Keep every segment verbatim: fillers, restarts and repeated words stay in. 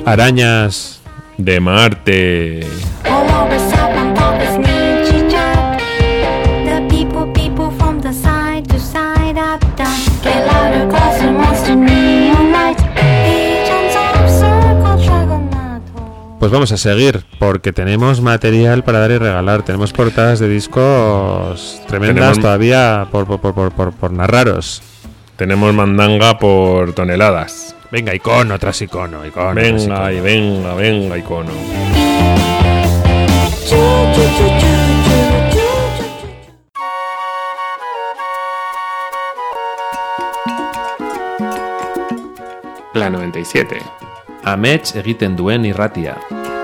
Arañas de Marte. Pues vamos a seguir, porque tenemos material para dar y regalar. Tenemos portadas de discos tremendas tenemos... todavía por, por, por, por, por narraros. Tenemos mandanga por toneladas. Venga, icono tras icono, icono venga tras icono. y venga, venga, icono. La noventa y siete. Amets egiten duen irratia.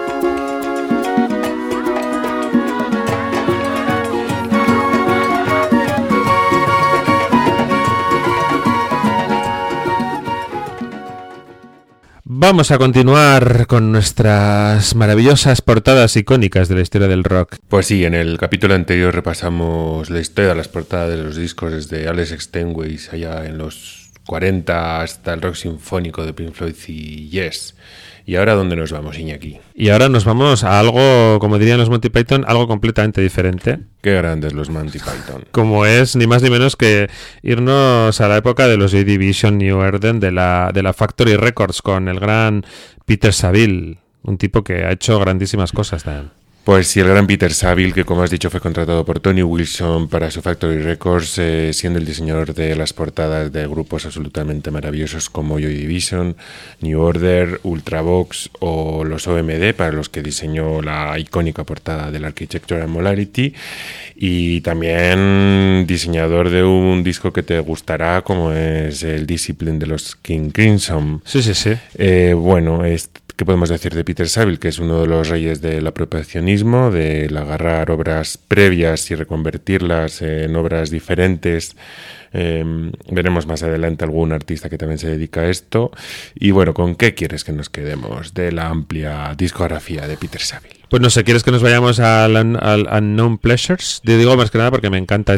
Vamos a continuar con nuestras maravillosas portadas icónicas de la historia del rock. Pues sí, en el capítulo anterior repasamos la historia de las portadas de los discos desde Alex Steinway allá en los cuarenta hasta el rock sinfónico de Pink Floyd y Yes. ¿Y ahora dónde nos vamos, Iñaki? Y ahora nos vamos a algo, como dirían los Monty Python, algo completamente diferente. Qué grandes los Monty Python. Como es ni más ni menos que irnos a la época de los Joy Division, New Order, de la, de la Factory Records, con el gran Peter Saville, un tipo que ha hecho grandísimas cosas también. Pues sí, el gran Peter Saville, que como has dicho fue contratado por Tony Wilson para su Factory Records, eh, siendo el diseñador de las portadas de grupos absolutamente maravillosos como Joy Division, New Order, Ultravox o los O M D, para los que diseñó la icónica portada del Architectural Molarity, y también diseñador de un disco que te gustará como es el Discipline de los King Crimson. Sí, sí, sí. Eh, bueno, es... ¿Qué podemos decir de Peter Saville? Que es uno de los reyes del apropiacionismo, del agarrar obras previas y reconvertirlas en obras diferentes. Eh, veremos más adelante algún artista que también se dedica a esto. Y bueno, ¿con qué quieres que nos quedemos de la amplia discografía de Peter Saville? Pues no sé, ¿quieres que nos vayamos al, al Unknown Pleasures? Te digo más que nada porque me encanta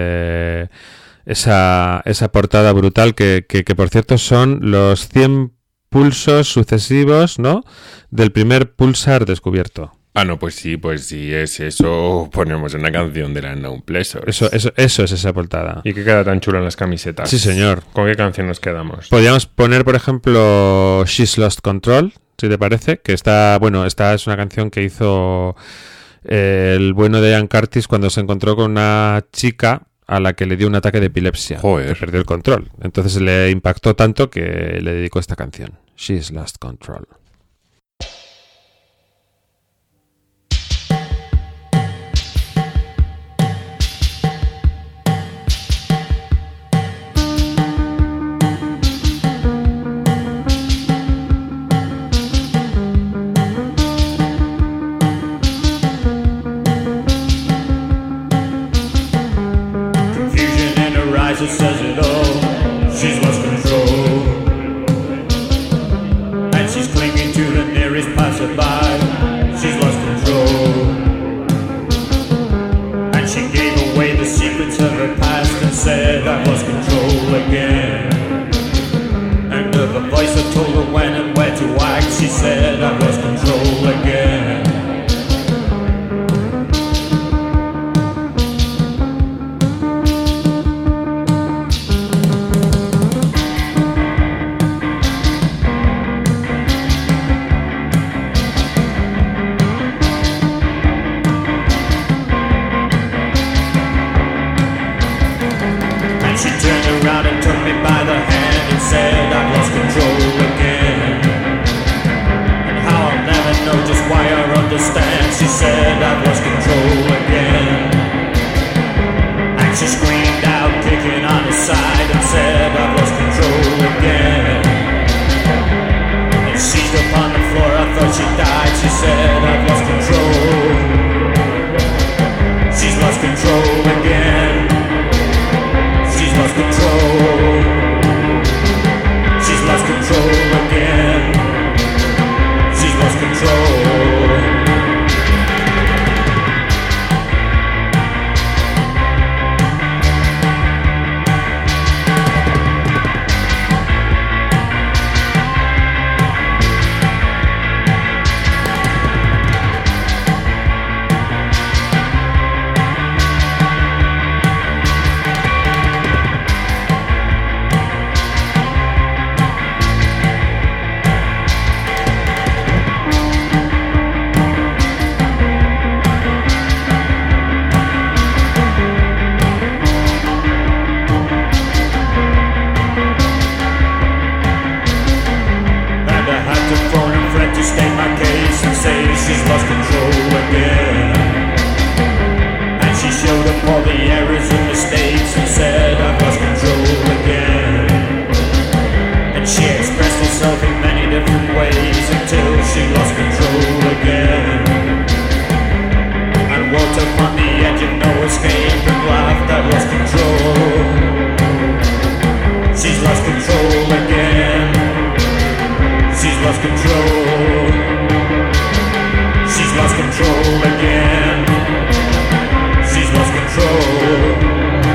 ese esa, esa portada brutal que, que, que por cierto son los cien pulsos sucesivos, ¿no?, del primer pulsar descubierto. Ah, no, pues sí, pues sí, es eso, ponemos una canción de la Unknown Pleasures. Eso, eso, eso es esa portada. ¿Y qué queda tan chulo en las camisetas? Sí, señor. ¿Con qué canción nos quedamos? Podríamos poner, por ejemplo, She's Lost Control, si te parece, que está, bueno, esta es una canción que hizo eh, el bueno de Ian Curtis cuando se encontró con una chica a la que le dio un ataque de epilepsia. Joder. Que perdió el control. Entonces le impactó tanto que le dedicó esta canción. She's Lost Control. It says it all. She's lost control, and she's clinging she's lost control again. And she showed up all the errors and mistakes and said, I've lost control again. And she expressed herself in many different ways until she lost control again. And walked up on the edge of no escape and laughed, I've lost control. She's lost control again. She's lost control. She's lost control again. She's lost control.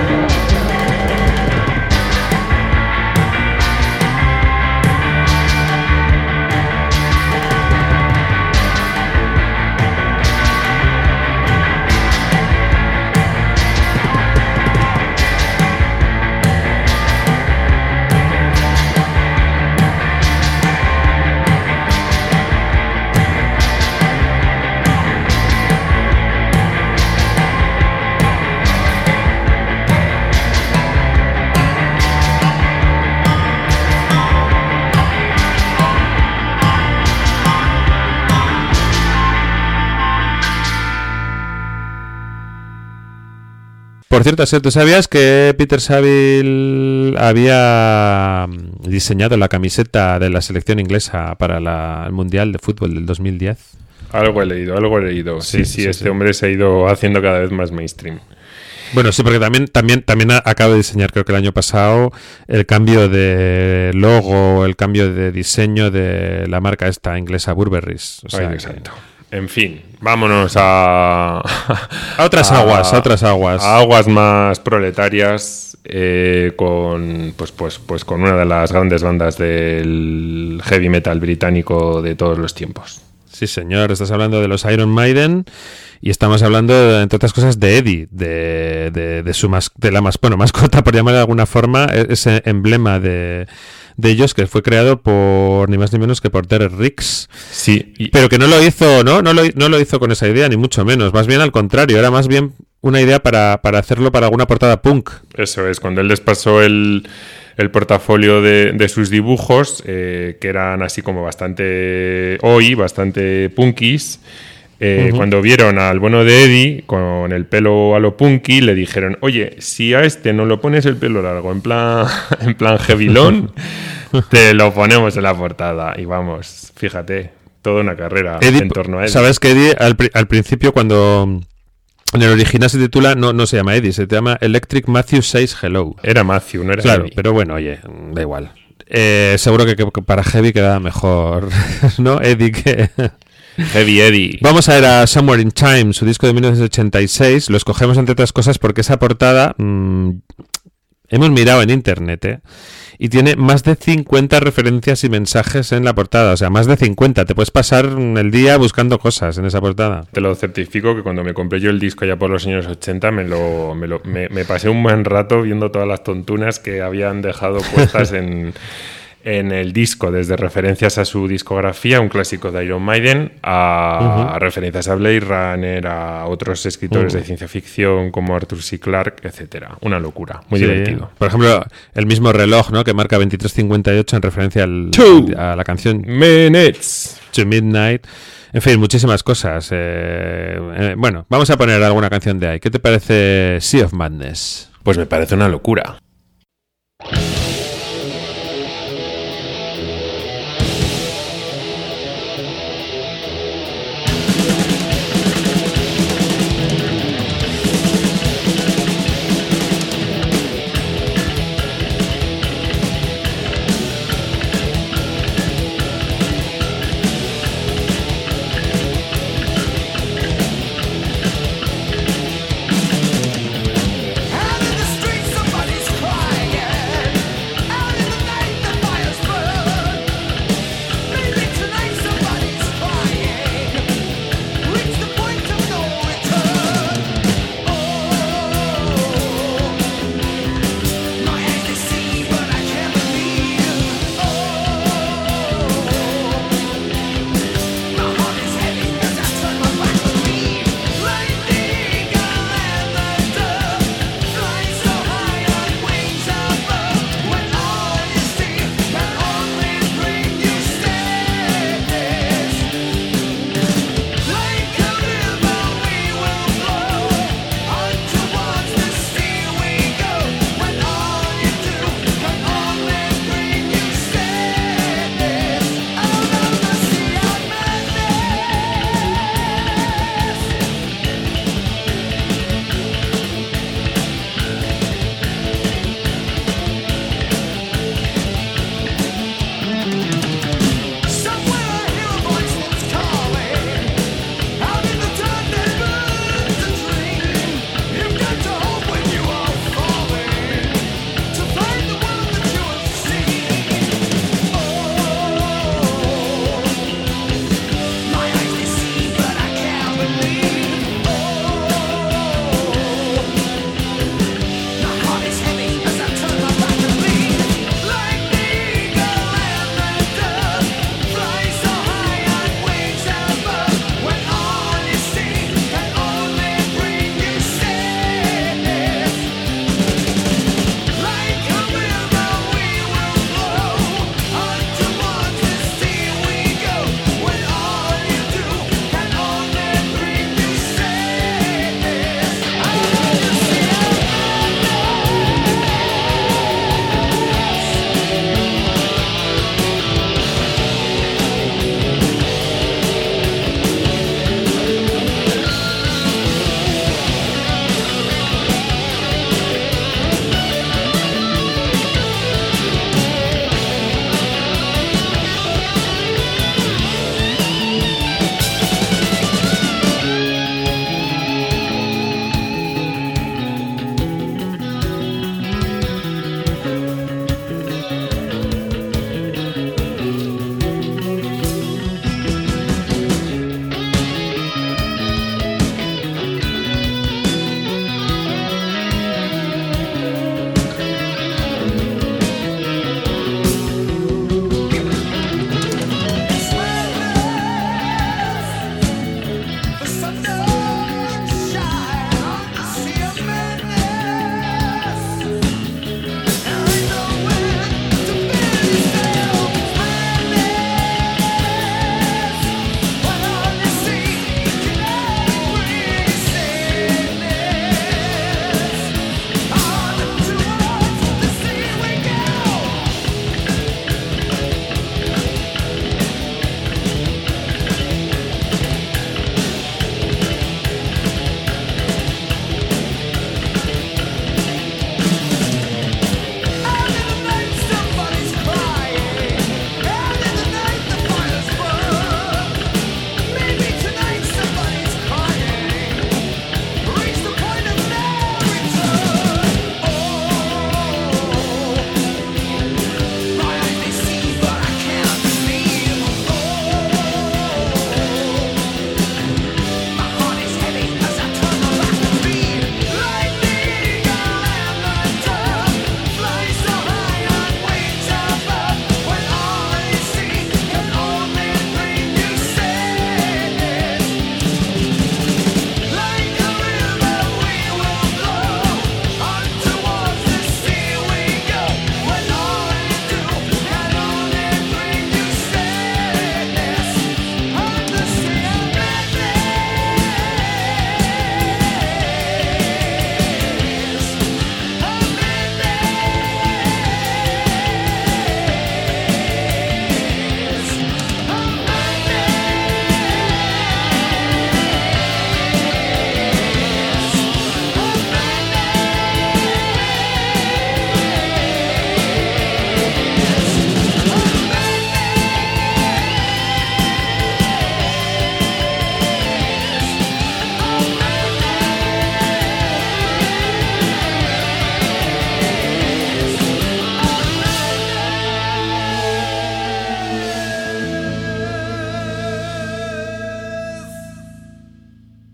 Por cierto, ¿tú sabías que Peter Saville había diseñado la camiseta de la selección inglesa para la, el Mundial de Fútbol del dos mil diez? Algo he leído, algo he leído. Sí, sí, sí, sí este sí. hombre se ha ido haciendo cada vez más mainstream. Bueno, sí, porque también también también acabo de diseñar, creo que el año pasado, el cambio de logo, el cambio de diseño de la marca esta inglesa Burberry's. O sea, Ay, exacto. En fin, vámonos a... a otras a, aguas, a otras aguas. A aguas más proletarias, eh, con pues, pues, pues con una de las grandes bandas del heavy metal británico de todos los tiempos. Sí, señor, estás hablando de los Iron Maiden y estamos hablando, entre otras cosas, de Eddie, de, de, de su mas, de la mas, bueno, mascota, por llamarlo de alguna forma, ese emblema de... de ellos, que fue creado por ni más ni menos que por Derek Riggs. Sí. Y... pero que no lo hizo, ¿no? No lo, no lo hizo con esa idea, ni mucho menos. Más bien al contrario, era más bien una idea para, para hacerlo para alguna portada punk. Eso es, cuando él les pasó el, el portafolio de, de sus dibujos, eh, que eran así como bastante hoy, bastante punkis. Eh, uh-huh. Cuando vieron al bueno de Eddie con el pelo a lo punky, le dijeron, oye, si a este no lo pones el pelo largo, en plan, en plan heavilón, te lo ponemos en la portada. Y vamos, fíjate, toda una carrera Eddie, en torno a Eddie. Sabes que Eddie al, al principio, cuando en el original se titula, no, no se llama Eddie, se llama Electric Matthew Says Hello. Era Matthew, no era Claro, Eddie. Pero bueno, oye, da igual. Eh, seguro que, que para Heavy quedaba mejor, ¿no? Eddie que... Heavy Eddie. Vamos a ver a Somewhere in Time, su disco de mil novecientos ochenta y seis. Lo escogemos entre otras cosas porque esa portada mmm, hemos mirado en internet, ¿eh? Y tiene más de cincuenta referencias y mensajes en la portada. O sea, más de cincuenta. Te puedes pasar el día buscando cosas en esa portada. Te lo certifico que cuando me compré yo el disco ya por los años ochenta me lo, me, lo, me, me pasé un buen rato viendo todas las tontunas que habían dejado puestas en... en el disco, desde referencias a su discografía, un clásico de Iron Maiden, a, uh-huh. a referencias a Blade Runner, a otros escritores uh-huh. de ciencia ficción como Arthur C. Clarke, etcétera. Una locura, muy sí. divertido. Por ejemplo, el mismo reloj, ¿no?, que marca veintitrés cincuenta y ocho en referencia al, a la canción Minutes to Midnight. En fin, muchísimas cosas. Eh, eh, bueno, vamos a poner alguna canción de ahí. ¿Qué te parece Sea of Madness? Pues me parece una locura. Out in the street somebody's crying.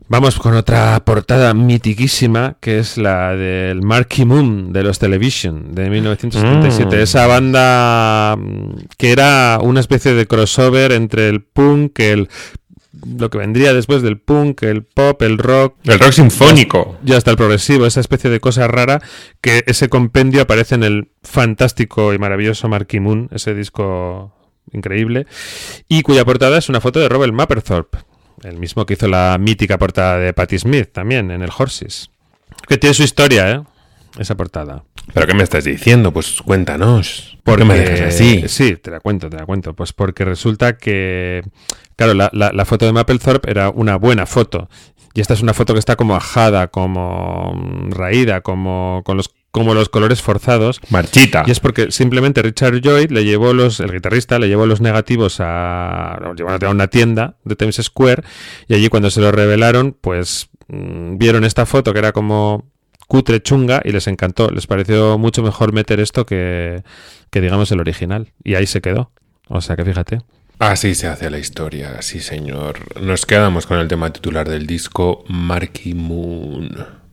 Vamos con otra portada mitiquísima, que es la del Marquee Moon de los Television, de mil novecientos setenta y siete. Mm. Esa banda que era una especie de crossover entre el punk, el lo que vendría después del punk, el pop, el rock... El rock sinfónico. Ya hasta el progresivo, esa especie de cosa rara, que ese compendio aparece en el fantástico y maravilloso Marquee Moon, ese disco increíble, y cuya portada es una foto de Robert Mapplethorpe, el mismo que hizo la mítica portada de Patti Smith también, en el Horses. Que tiene su historia, ¿eh? Esa portada. ¿Pero qué me estás diciendo? Pues cuéntanos. ¿Por qué me dejas así? Sí, te la cuento, te la cuento. Pues porque resulta que, claro, la, la, la foto de Mapplethorpe era una buena foto. Y esta es una foto que está como ajada, como raída, como con los como los colores forzados. Marchita. Y es porque simplemente Richard Lloyd le llevó los, el guitarrista le llevó los negativos a, a una tienda de Times Square, y allí cuando se lo revelaron, pues mmm, vieron esta foto que era como cutre, chunga, y les encantó. Les pareció mucho mejor meter esto que, que digamos el original. Y ahí se quedó. O sea que fíjate. Así se hace la historia, sí señor. Nos quedamos con el tema titular del disco, Marquee Moon.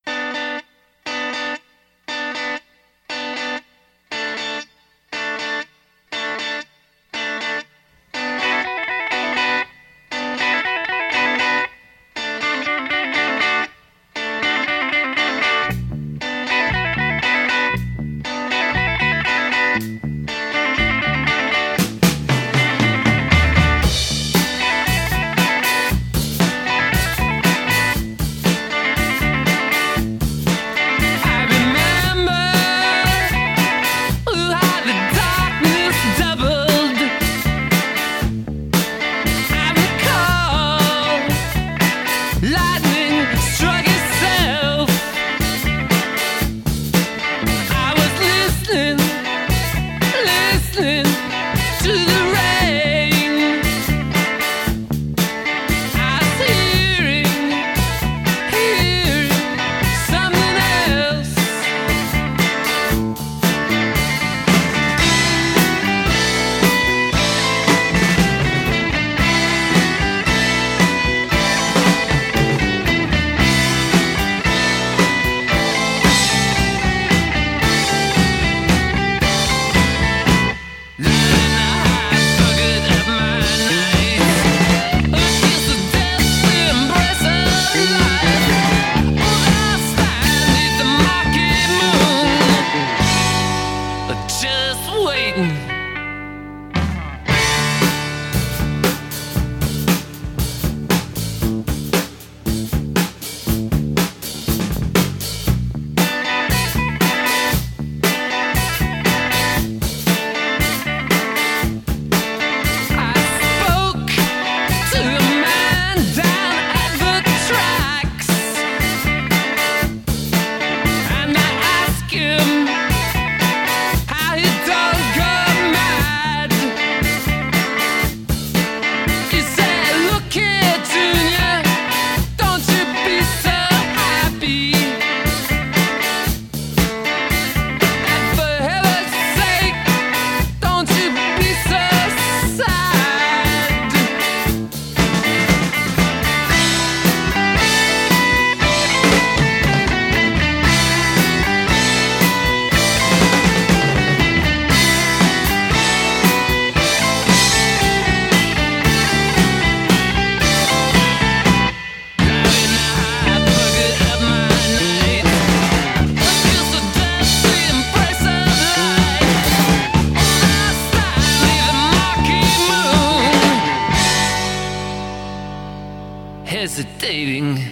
Hesitating.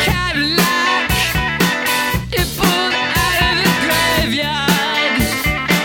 Cadillac, it pulled out of the graveyard.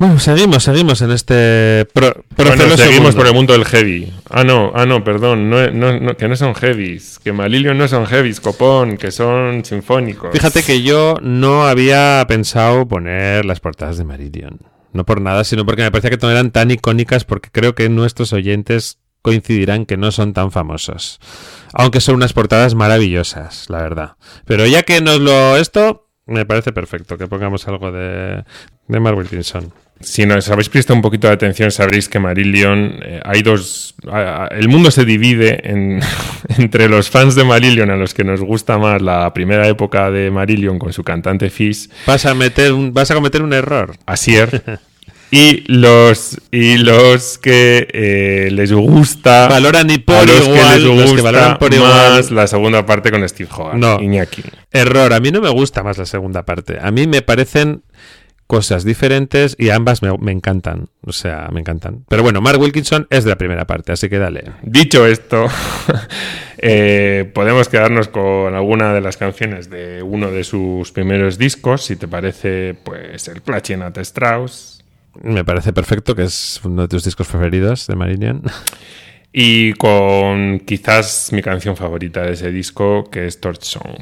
Bueno, seguimos, seguimos en este pro, bueno, seguimos mundo. por el mundo del heavy. Ah, no, ah, no, perdón, no, no, no, que no son heavies, que Marillion no son heavies, copón, que son sinfónicos. Fíjate que yo no había pensado poner las portadas de Marillion. No por nada, sino porque me parecía que no eran tan icónicas, porque creo que nuestros oyentes coincidirán que no son tan famosos. Aunque son unas portadas maravillosas, la verdad. Pero ya que nos lo... esto, me parece perfecto que pongamos algo de, de Mark Wilkinson. Si nos habéis prestado un poquito de atención, sabréis que Marillion, eh, hay dos... A, a, el mundo se divide en, entre los fans de Marillion, a los que nos gusta más la primera época de Marillion con su cantante Fish. Vas a meter un, vas a cometer un error. Asier. Y los y los que eh, les gusta valoran y por a los igual, que les gusta los que valoran por más igual. La segunda parte con Steve Hogarth. No. Iñaki. Error. A mí no me gusta más la segunda parte. A mí me parecen cosas diferentes y ambas me, me encantan. O sea, me encantan. Pero bueno, Mark Wilkinson es de la primera parte, así que dale. Dicho esto, eh, podemos quedarnos con alguna de las canciones de uno de sus primeros discos, si te parece, pues el Clutching at Straws. Me parece perfecto, que es uno de tus discos preferidos de Marillion. Y con quizás mi canción favorita de ese disco, que es Torch Song.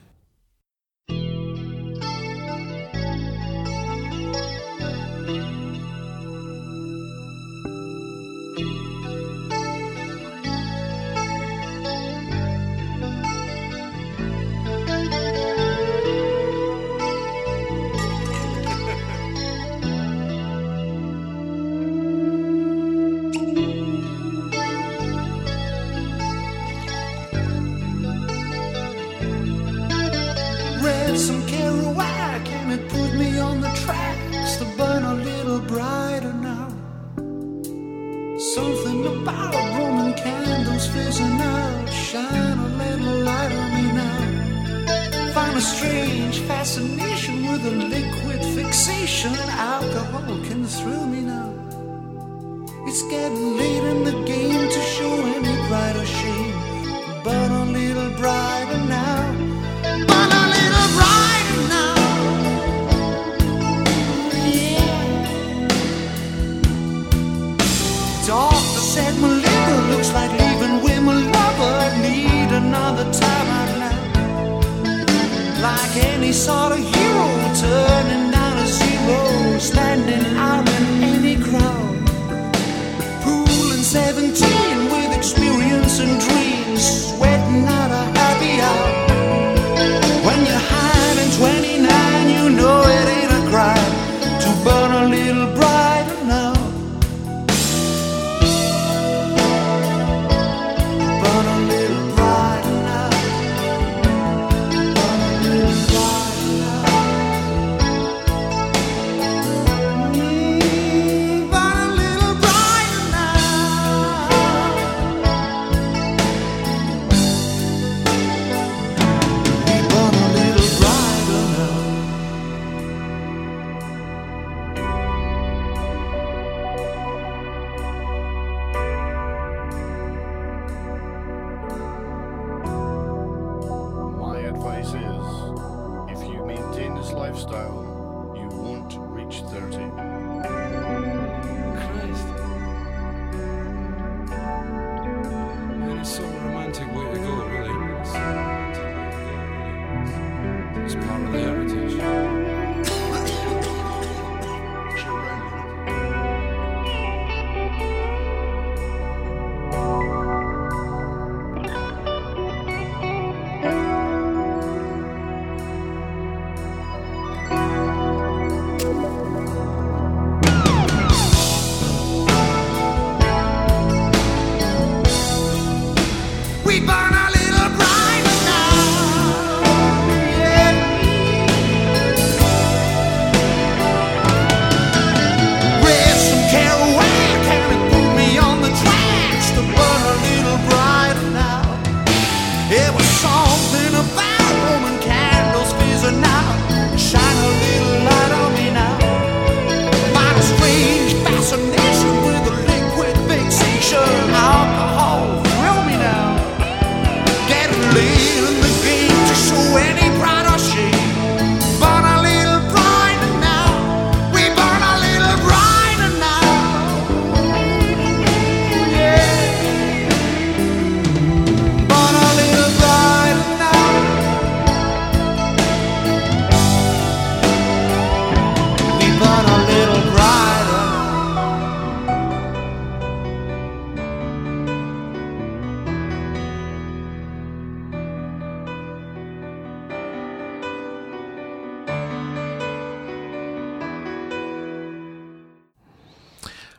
Some Kerouac and it put me on the tracks to burn a little brighter now. Something about Roman candles fizzing out, shine a little light on me now. Find a strange fascination with a liquid fixation. Alcohol can thrill me now. It's getting late in the game to show any pride or shame. Burn a little brighter now. Burn a little brighter now. Yeah. Doctor said my liver looks like leaving with my lover. Need another time out loud. Like any sort of hero turning down a zero, standing out in any crowd. Pool and seventeen with experience and dreams, sweating out a happy hour. When you're high and twenty-nine, you know it ain't a crime to burn a little brighter now. Burn a little brighter now. Burn a little brighter now. Mm, burn a little brighter now. We burn a little brighter now. My advice is, if you maintain this lifestyle, you won't reach thirty. Christ. I mean, it's so romantic way to go, really. It's so romantic way to go, really. It's part of the heritage.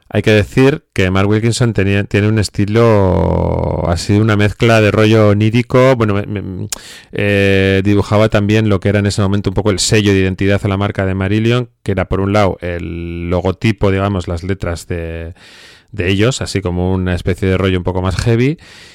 Hay que decir que Mark Wilkinson tenía, tiene un estilo así, una mezcla de rollo onírico. Bueno, me, me, eh, dibujaba también lo que era en ese momento un poco el sello de identidad a la marca de Marillion, que era por un lado el logotipo, digamos, las letras de, de ellos, así como una especie de rollo un poco más heavy.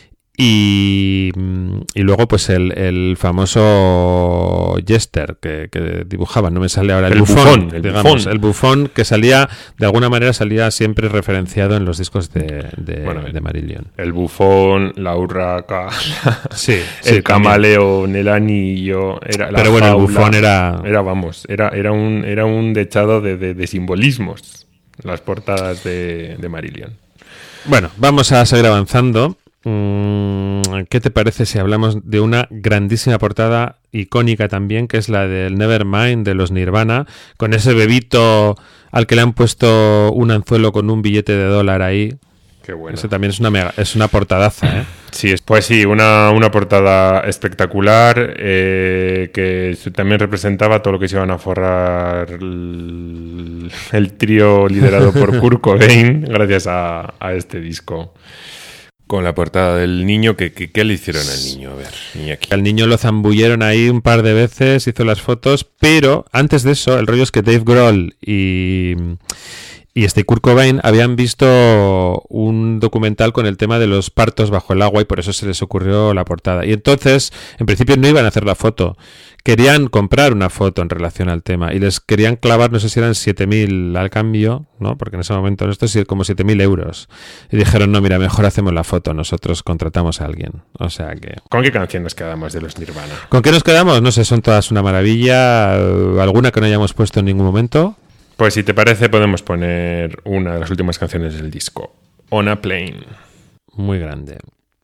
Y, y luego pues el, el famoso Jester que, que dibujaba, no me sale ahora, el, el bufón, bufón, el digamos, bufón. el bufón que salía, de alguna manera salía siempre referenciado en los discos de, de, bueno, de Marillion. El bufón, la urraca, sí, el sí, camaleón, el anillo, era la pero bueno, jaula, el bufón era... era vamos, era, era un era un dechado de, de, de simbolismos, las portadas de, de Marillion. Bueno, vamos a seguir avanzando. ¿Qué te parece si hablamos de una grandísima portada icónica también, que es la del Nevermind de los Nirvana, con ese bebito al que le han puesto un anzuelo con un billete de dólar ahí? Qué bueno. Eso también es una mega, es una portadaza, ¿eh? Sí, pues sí, una, una portada espectacular, eh, que también representaba todo lo que se iban a forrar el, el trío liderado por Kurt Cobain gracias a, a este disco. Con la portada del niño, ¿qué, qué, qué le hicieron al niño? A ver, Iñaki. Al niño lo zambulleron ahí un par de veces, hizo las fotos, pero antes de eso, el rollo es que Dave Grohl y, y este Kurt Cobain habían visto un documental con el tema de los partos bajo el agua y por eso se les ocurrió la portada. Y entonces, en principio no iban a hacer la foto. Querían comprar una foto en relación al tema y les querían clavar, no sé si eran siete mil al cambio, ¿no? Porque en ese momento esto es como siete mil euros. Y dijeron, no, mira, mejor hacemos la foto, nosotros contratamos a alguien. O sea que... ¿Con qué canción nos quedamos de los Nirvana? ¿Con qué nos quedamos? No sé, son todas una maravilla. ¿Alguna que no hayamos puesto en ningún momento? Pues si te parece podemos poner una de las últimas canciones del disco, On a Plane. Muy grande.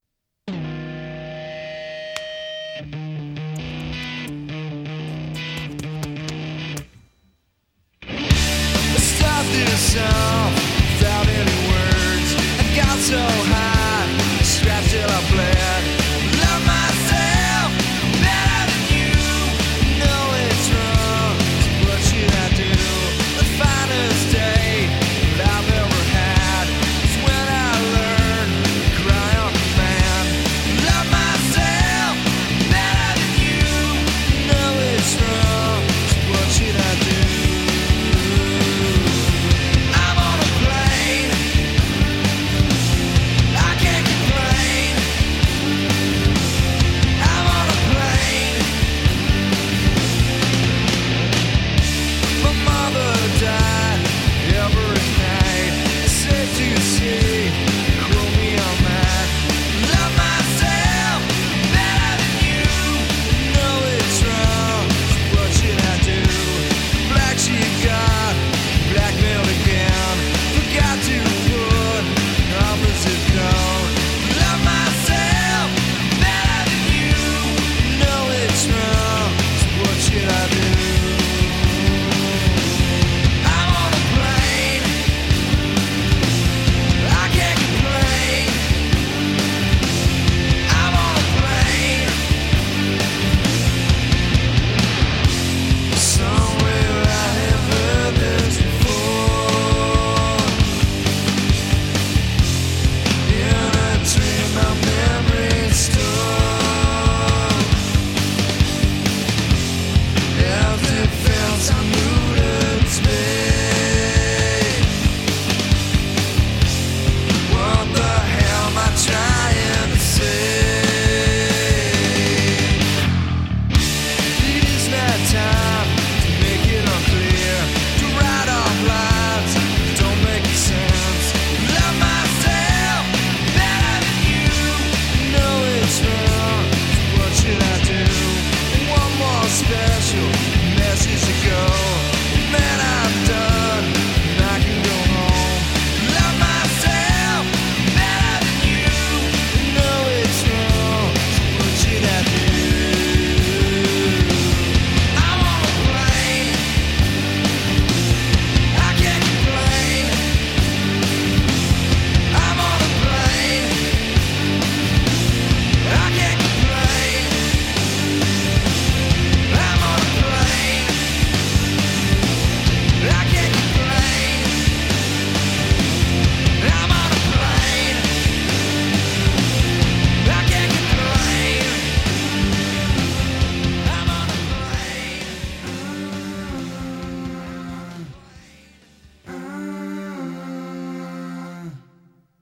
This song without any words. I got so high, strapped till I bled. Love myself better than you. Know it's wrong, so what should I do? The finest day that I've ever had is when I learned to cry on command. Love myself better than you. Know it's wrong, so what should I do?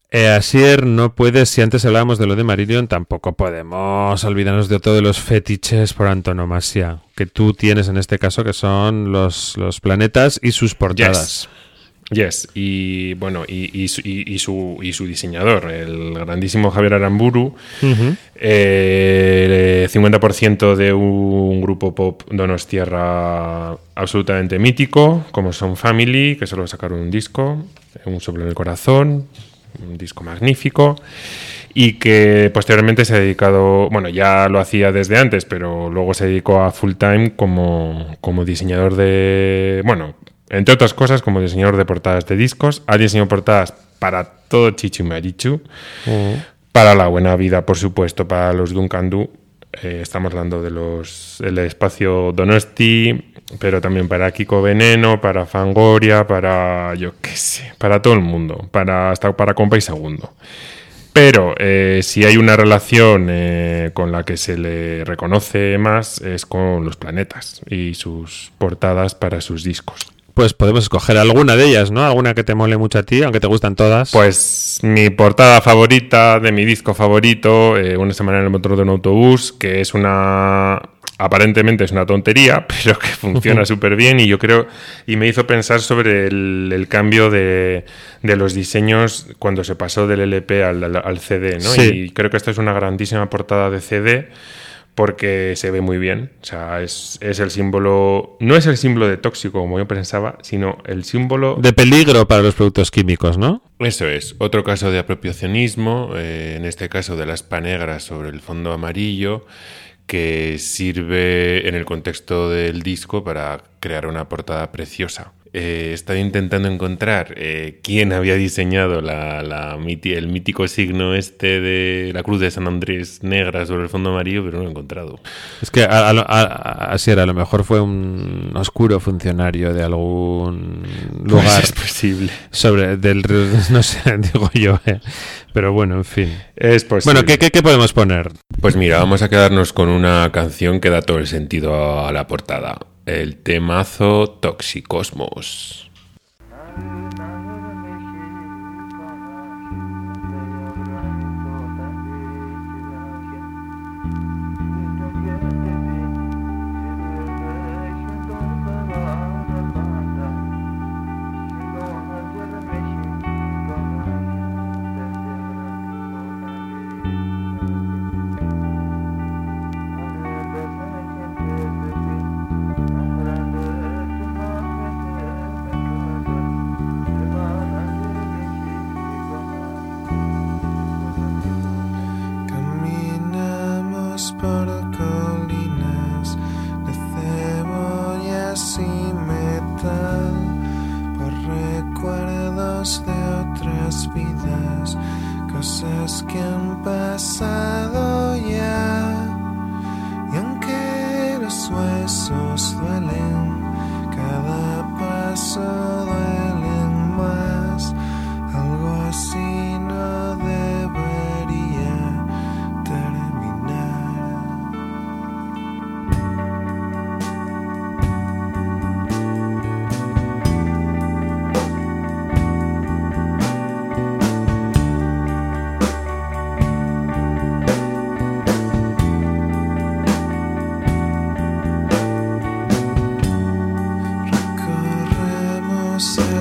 Eh, Asier, no puedes, si antes hablábamos de lo de Marillion, tampoco podemos olvidarnos de todos los fetiches por antonomasia que tú tienes en este caso, que son los, los planetas y sus portadas. Yes. Yes, y bueno, y, y, su, y, y, su, y su diseñador, el grandísimo Javier Aramburu, Uh-huh. eh, cincuenta por ciento de un grupo pop donostiarra absolutamente mítico, como son Family, que solo sacaron un disco, Un soplo en el corazón, un disco magnífico, y que posteriormente se ha dedicado, bueno, ya lo hacía desde antes, pero luego se dedicó a full time como, como diseñador de, bueno, entre otras cosas, como diseñador de portadas de discos. Ha diseñado portadas para todo Chichu Marichu, Uh-huh. para La Buena Vida, por supuesto, para los Duncan Du. Eh, estamos hablando de los el espacio Donosti, pero también para Kiko Veneno, para Fangoria, para yo qué sé, para todo el mundo, para hasta para Compa y Segundo. Pero eh, si hay una relación eh, con la que se le reconoce más es con los planetas y sus portadas para sus discos. Pues podemos escoger alguna de ellas, ¿no? Alguna que te mole mucho a ti, aunque te gustan todas. Pues mi portada favorita de mi disco favorito, eh, Una semana en el motor de un autobús, que es una... aparentemente es una tontería, pero que funciona súper bien, y yo creo, y me hizo pensar sobre el, el cambio de, de los diseños cuando se pasó del L P al, al, al C D, ¿no? Sí. Y creo que esta es una grandísima portada de C D porque se ve muy bien. O sea, es, es el símbolo, no es el símbolo de tóxico como yo pensaba, sino el símbolo De peligro para los productos químicos, ¿no? Eso es, otro caso de apropiacionismo, eh, en este caso de la aspa negra sobre el fondo amarillo, que sirve en el contexto del disco para crear una portada preciosa. Eh, estaba intentando encontrar eh, quién había diseñado la, la miti- el mítico signo este de la cruz de San Andrés negra sobre el fondo amarillo, pero no lo he encontrado. Es que a, a, a, así era, a lo mejor fue un oscuro funcionario de algún lugar Pues es posible. sobre del no sé, digo yo, eh. Pero bueno, en fin. Es posible. Bueno, ¿qué, qué, qué podemos poner? Pues mira, vamos a quedarnos con una canción que da todo el sentido a la portada. El temazo Toxicosmos. Caminamos por colinas de cebollas y metal, por recuerdos de otras vidas, cosas que han pasado ya. Y aunque los huesos duelen, cada paso duelen más. Algo así no debería terminar. Recorremos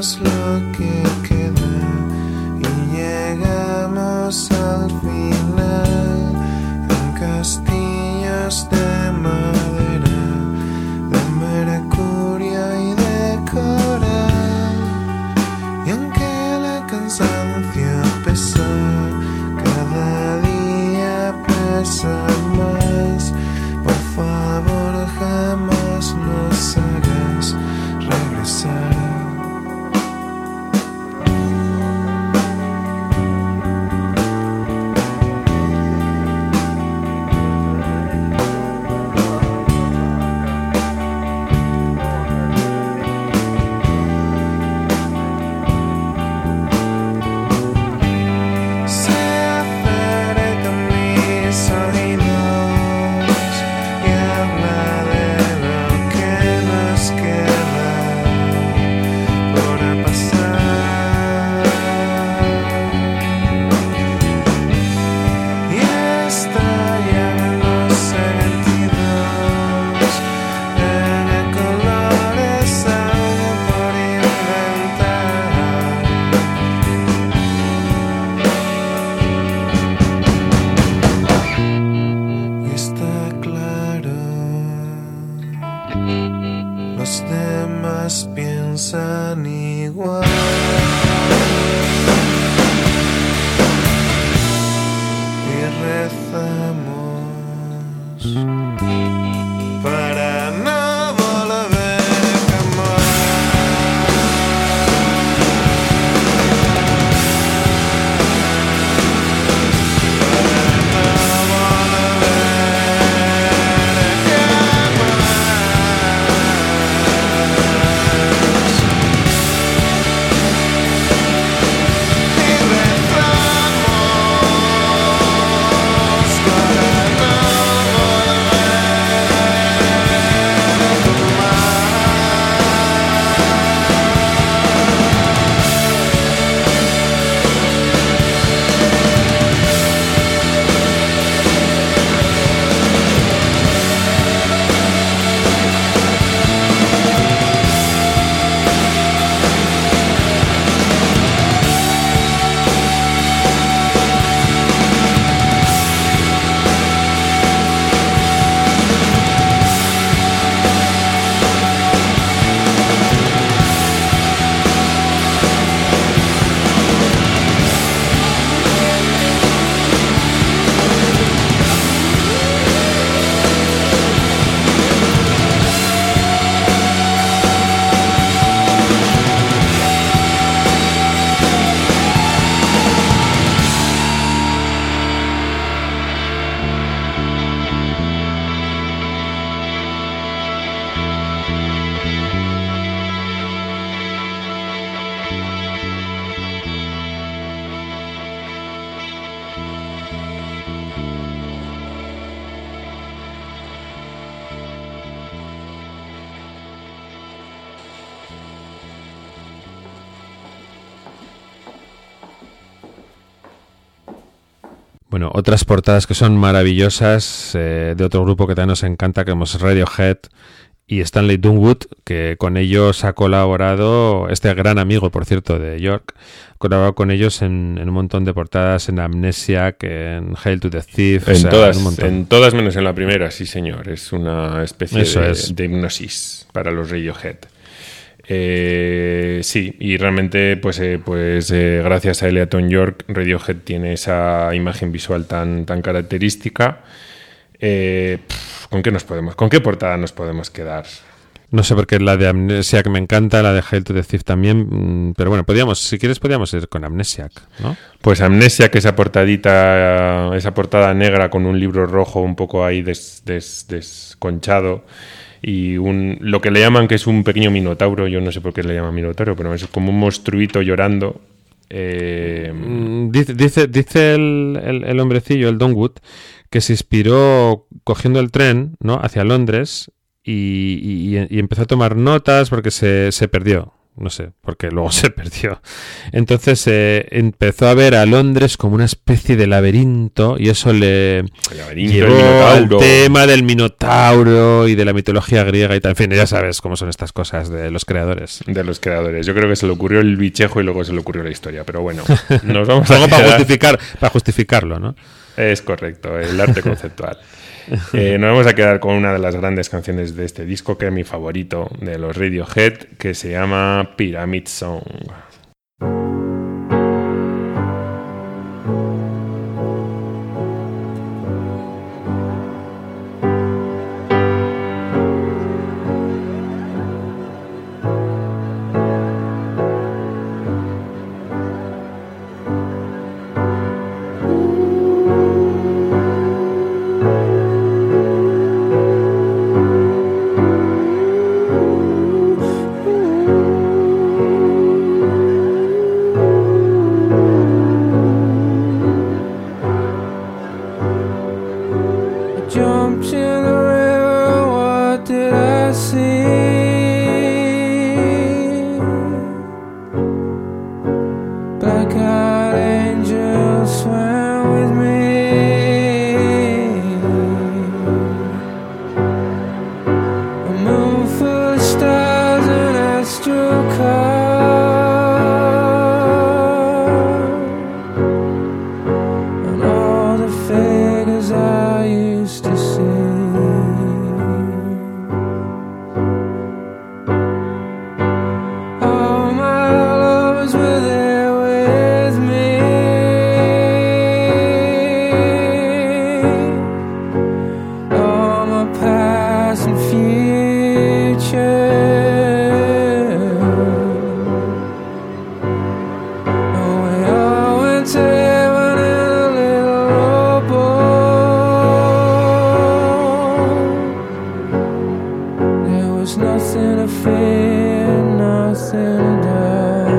Contamos lo que queda y llegamos al final en castillos de madera, de mercurio y de coral. Y aunque la cansancio pesa, cada día pesa más. Por favor, jamás nos hagas regresar. Bueno, otras portadas que son maravillosas, eh, de otro grupo que también nos encanta, que es Radiohead y Stanley Dunwood, que con ellos ha colaborado, este gran amigo, por cierto, de York, ha colaborado con ellos en, en un montón de portadas, en Amnesiac, en Hail to the Thief. En, o sea, todas, en, un montón. en todas menos en la primera, sí señor. Es una especie Eso de, es. de hipnosis para los Radiohead. Eh, sí, y realmente pues, eh, pues eh, gracias a Eleaton York, Radiohead tiene esa imagen visual tan, tan característica. Eh, pff, ¿con qué nos podemos, con qué portada nos podemos quedar? No sé, porque la de Amnesiac me encanta, la de Hail to the Thief también, pero bueno, podríamos, si quieres podríamos ir con Amnesiac, ¿no? Pues Amnesiac, esa portadita, esa portada negra con un libro rojo un poco ahí des, des, desconchado. Y un, lo que le llaman que es un pequeño minotauro, yo no sé por qué le llaman minotauro, pero es como un monstruito llorando. Eh... Dice, dice, dice el, el, el hombrecillo, el Dunwood, que se inspiró cogiendo el tren, ¿no?, hacia Londres y, y, y empezó a tomar notas porque se, se perdió. no sé, porque luego se perdió. Entonces eh, empezó a ver a Londres como una especie de laberinto y eso le El laberinto, llevó el al Minotauro. tema del Minotauro y de la mitología griega y tal. En fin, ya sabes cómo son estas cosas de los creadores. De los creadores. Yo creo que se le ocurrió el bichejo y luego se le ocurrió la historia. Pero bueno, nos vamos a Algo para quedar- justificar, para justificarlo, ¿no? Es correcto, el arte conceptual. Eh, nos vamos a quedar con una de las grandes canciones de este disco, que es mi favorito, de los Radiohead, que se llama Pyramid Song. Jumped in the river, what did I see? Black-eyed angels swam with me. A moon full of stars and astral and all the figures I used to see. All my lovers were there with me. All my past and future. Oh, we all went to heaven in a little rowboat. There was nothing to fear, nothing to die.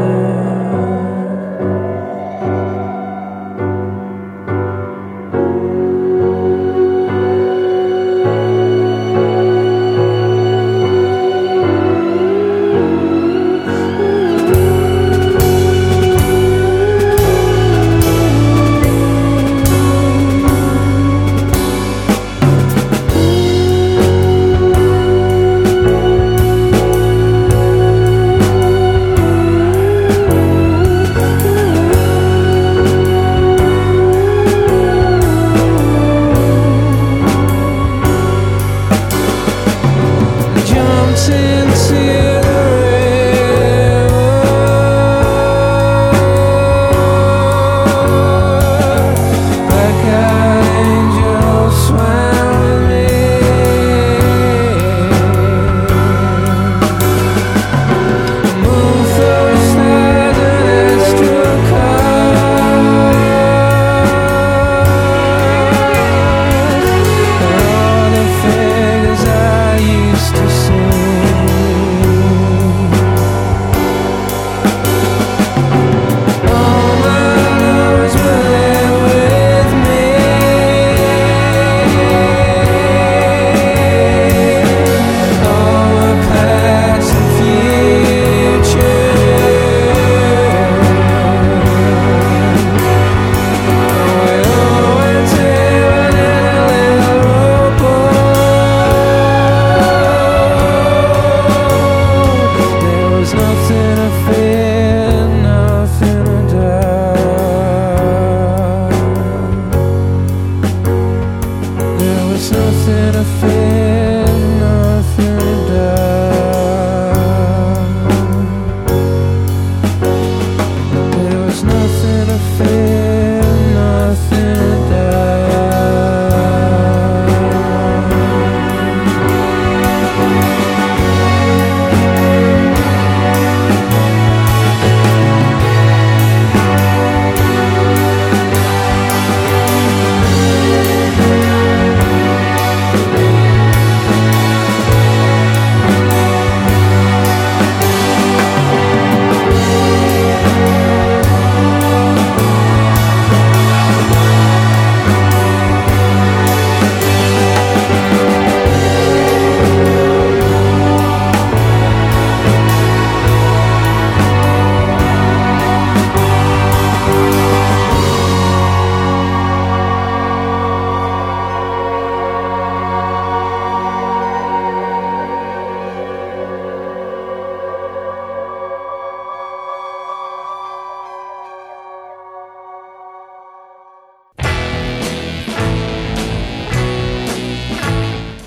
Jumped into the river. Black-eyed angels swam with me. Moon full of stars and astral cars. All the figures I used to see.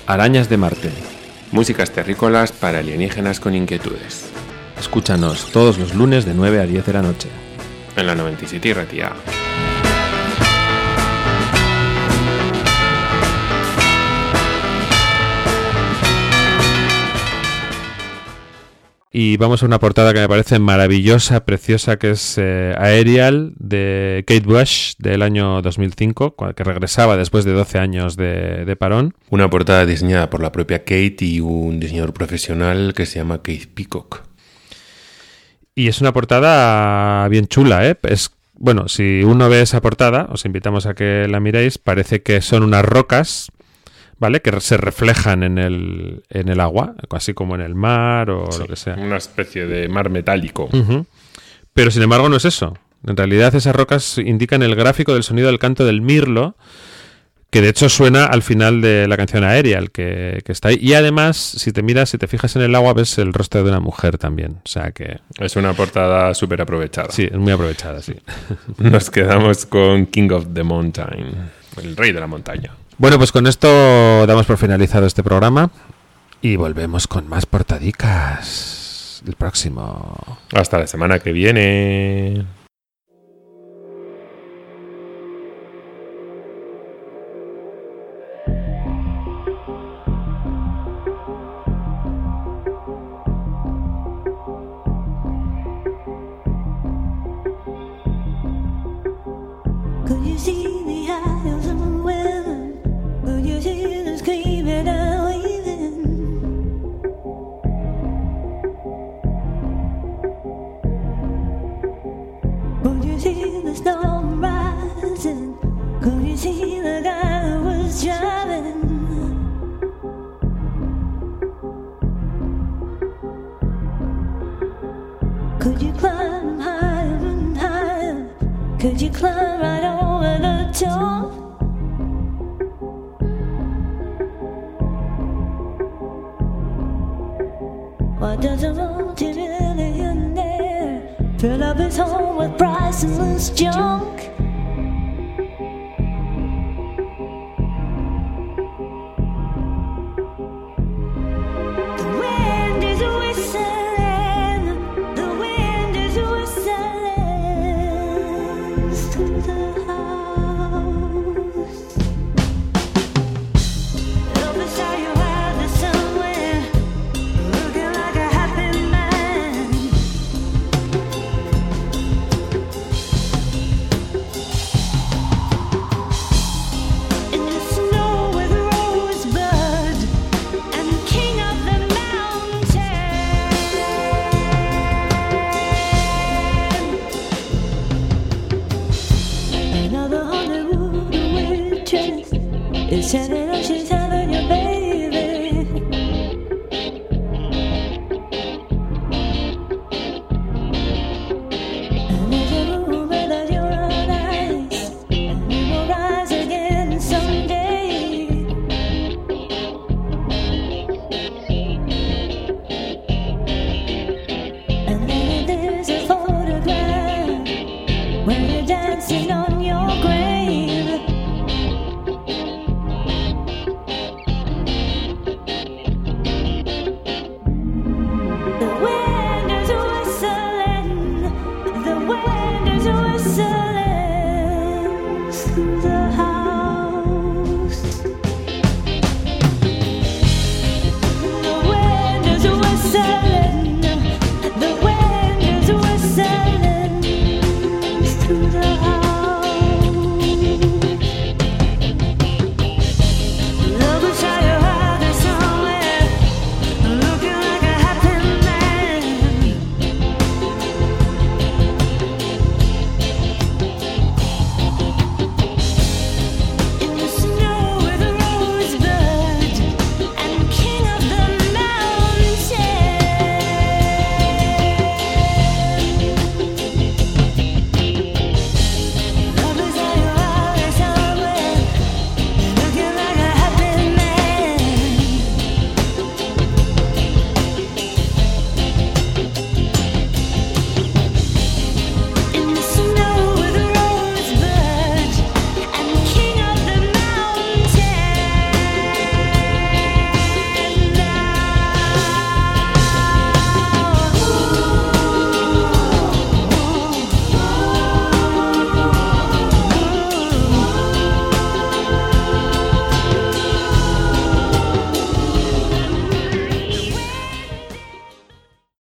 Arañas de Marte. Músicas terrícolas para alienígenas con inquietudes. Escúchanos todos los lunes de nueve a diez de la noche. En la noventa y siete y Ratia. Y vamos a una portada que me parece maravillosa, preciosa, que es eh, Aerial, de Kate Bush, del año dos mil cinco, que regresaba después de doce años de, de parón. Una portada diseñada por la propia Kate y un diseñador profesional que se llama Keith Peacock. Y es una portada bien chula, ¿eh? Es, bueno, si uno ve esa portada, os invitamos a que la miréis, parece que son unas rocas, ¿vale? Que se reflejan en el, en el agua, así como en el mar o Sí, lo que sea. Una especie de mar metálico. Uh-huh. Pero sin embargo no es eso. En realidad esas rocas indican el gráfico del sonido del canto del mirlo, que de hecho suena al final de la canción Aerial, que, que está ahí. Y además, si te miras, si te fijas en el agua, ves el rostro de una mujer también. O sea que... Es una portada súper aprovechada. Sí, es muy aprovechada, sí. Nos quedamos con King of the Mountain, el rey de la montaña. Bueno, pues con esto damos por finalizado este programa y volvemos con más portadicas el próximo. Hasta la semana que viene. Could you see the eyes of the women? Could you see them screaming and waving? Could you see the storm rising? Could you see the guy who was driving? Could you climb higher and higher? Could you climb right over the top? Why doesn't want it really in there? Fill up his home with priceless junk.